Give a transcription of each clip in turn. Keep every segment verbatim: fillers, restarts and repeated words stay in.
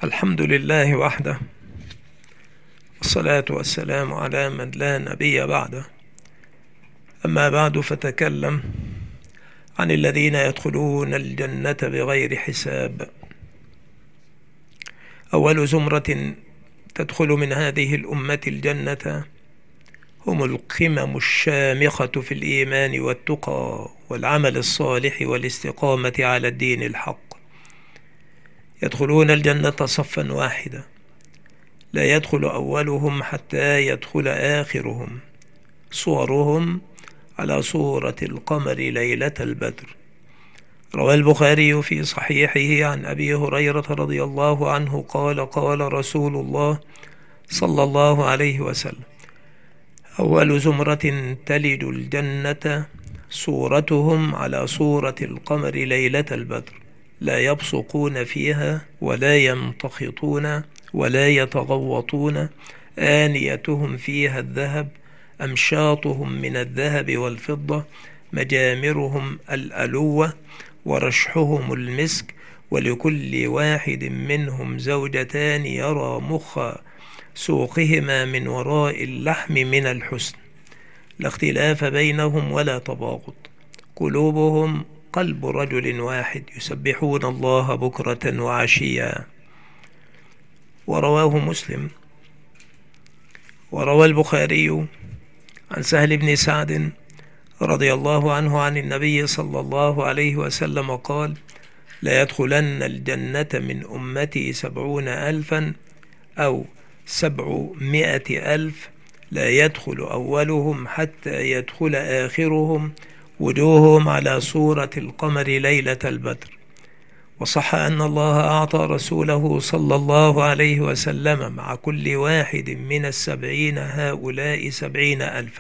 الحمد لله وحده، والصلاة والسلام على من لا نبي بعده. أما بعد، فتكلم عن الذين يدخلون الجنة بغير حساب. أول زمرة تدخل من هذه الأمة الجنة هم القمم الشامخة في الإيمان والتقى والعمل الصالح والاستقامة على الدين الحق. يدخلون الجنة صفا واحدا، لا يدخل أولهم حتى يدخل آخرهم، صورهم على صورة القمر ليلة البدر. روى البخاري في صحيحه عن أبي هريرة رضي الله عنه قال: قال رسول الله صلى الله عليه وسلم: أول زمرة تلج الجنة صورتهم على صورة القمر ليلة البدر، لا يبصقون فيها ولا يمتخطون ولا يتغوطون، آنيتهم فيها الذهب، أمشاطهم من الذهب والفضة، مجامرهم الألوة، ورشحهم المسك، ولكل واحد منهم زوجتان يرى مخ سوقهما من وراء اللحم من الحسن، لا اختلاف بينهم ولا تباغض، قلوبهم قلب رجل واحد، يسبحون الله بكرة وعشيا. ورواه مسلم. وروى البخاري عن سهل بن سعد رضي الله عنه عن النبي صلى الله عليه وسلم قال: لا يدخلن الجنة من أمتي سبعون ألفا أو سبعمائة ألف، لا يدخل أولهم حتى يدخل آخرهم، وجوههم على صورة القمر ليلة البدر. وصح أن الله أعطى رسوله صلى الله عليه وسلم مع كل واحد من السبعين هؤلاء سبعين ألفا.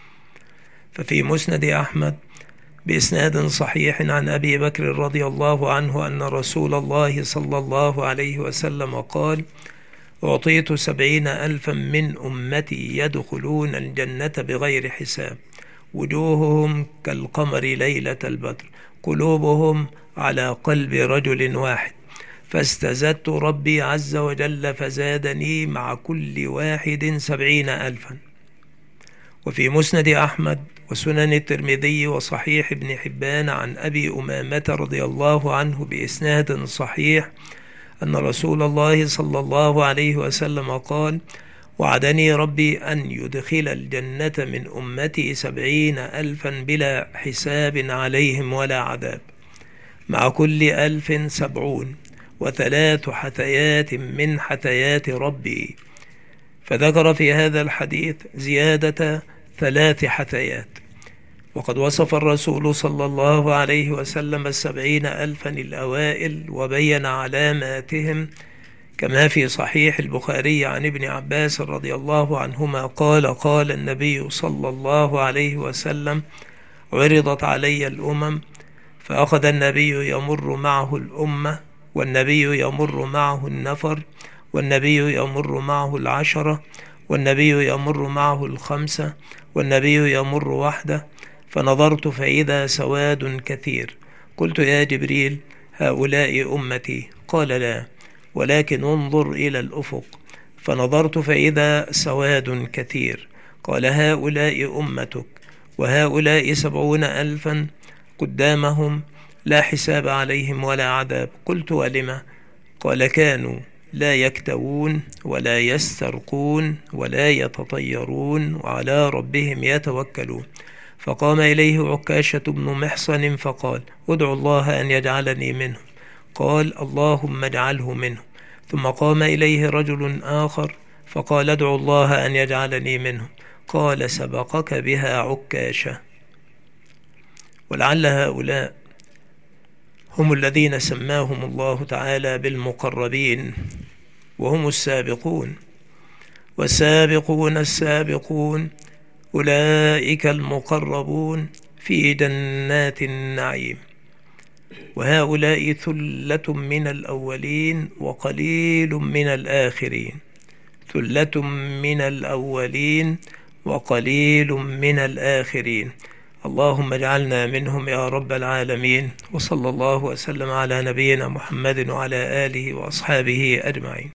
ففي مسند أحمد بإسناد صحيح عن أبي بكر رضي الله عنه أن رسول الله صلى الله عليه وسلم قال: أعطيت سبعين ألفا من أمتي يدخلون الجنة بغير حساب، وجوههم كالقمر ليلة البدر، قلوبهم على قلب رجل واحد، فاستزدت ربي عز وجل فزادني مع كل واحد سبعين ألفا. وفي مسند أحمد وسنن الترمذي وصحيح ابن حبان عن أبي أمامة رضي الله عنه بإسناد صحيح أن رسول الله صلى الله عليه وسلم قال: وعدني ربي أن يدخل الجنة من أمتي سبعين ألفا بلا حساب عليهم ولا عذاب، مع كل ألف سبعون، وثلاث حثيات من حثيات ربي. فذكر في هذا الحديث زيادة ثلاث حثيات. وقد وصف الرسول صلى الله عليه وسلم السبعين ألفا الأوائل وبين علاماتهم، كما في صحيح البخاري عن ابن عباس رضي الله عنهما قال: قال النبي صلى الله عليه وسلم: عرضت علي الأمم، فأخذ النبي يمر معه الأمة، والنبي يمر معه النفر، والنبي يمر معه العشرة، والنبي يمر معه الخمسة، والنبي يمر وحده، فنظرت فإذا سواد كثير. قلت: يا جبريل، هؤلاء أمتي؟ قال: لا، ولكن انظر إلى الأفق. فنظرت فإذا سواد كثير. قال: هؤلاء أمتك، وهؤلاء سبعون ألفا قدامهم لا حساب عليهم ولا عذاب. قلت: ولم؟ قال: كانوا لا يكتوون ولا يسترقون ولا يتطيرون، وعلى ربهم يتوكلون. فقام إليه عكاشة بن محصن فقال: ادعو الله أن يجعلني منهم. قال: اللهم اجعله منهم. ثم قام إليه رجل آخر فقال: ادعو الله أن يجعلني منهم. قال: سبقك بها عكاشة. ولعل هؤلاء هم الذين سماهم الله تعالى بالمقربين، وهم السابقون. والسابقون السابقون أولئك المقربون في جنات النعيم. وهؤلاء ثلة من الأولين وقليل من الآخرين، ثلة من الأولين وقليل من الآخرين. اللهم اجعلنا منهم يا رب العالمين. وصلى الله وسلم على نبينا محمد وعلى آله وأصحابه أجمعين.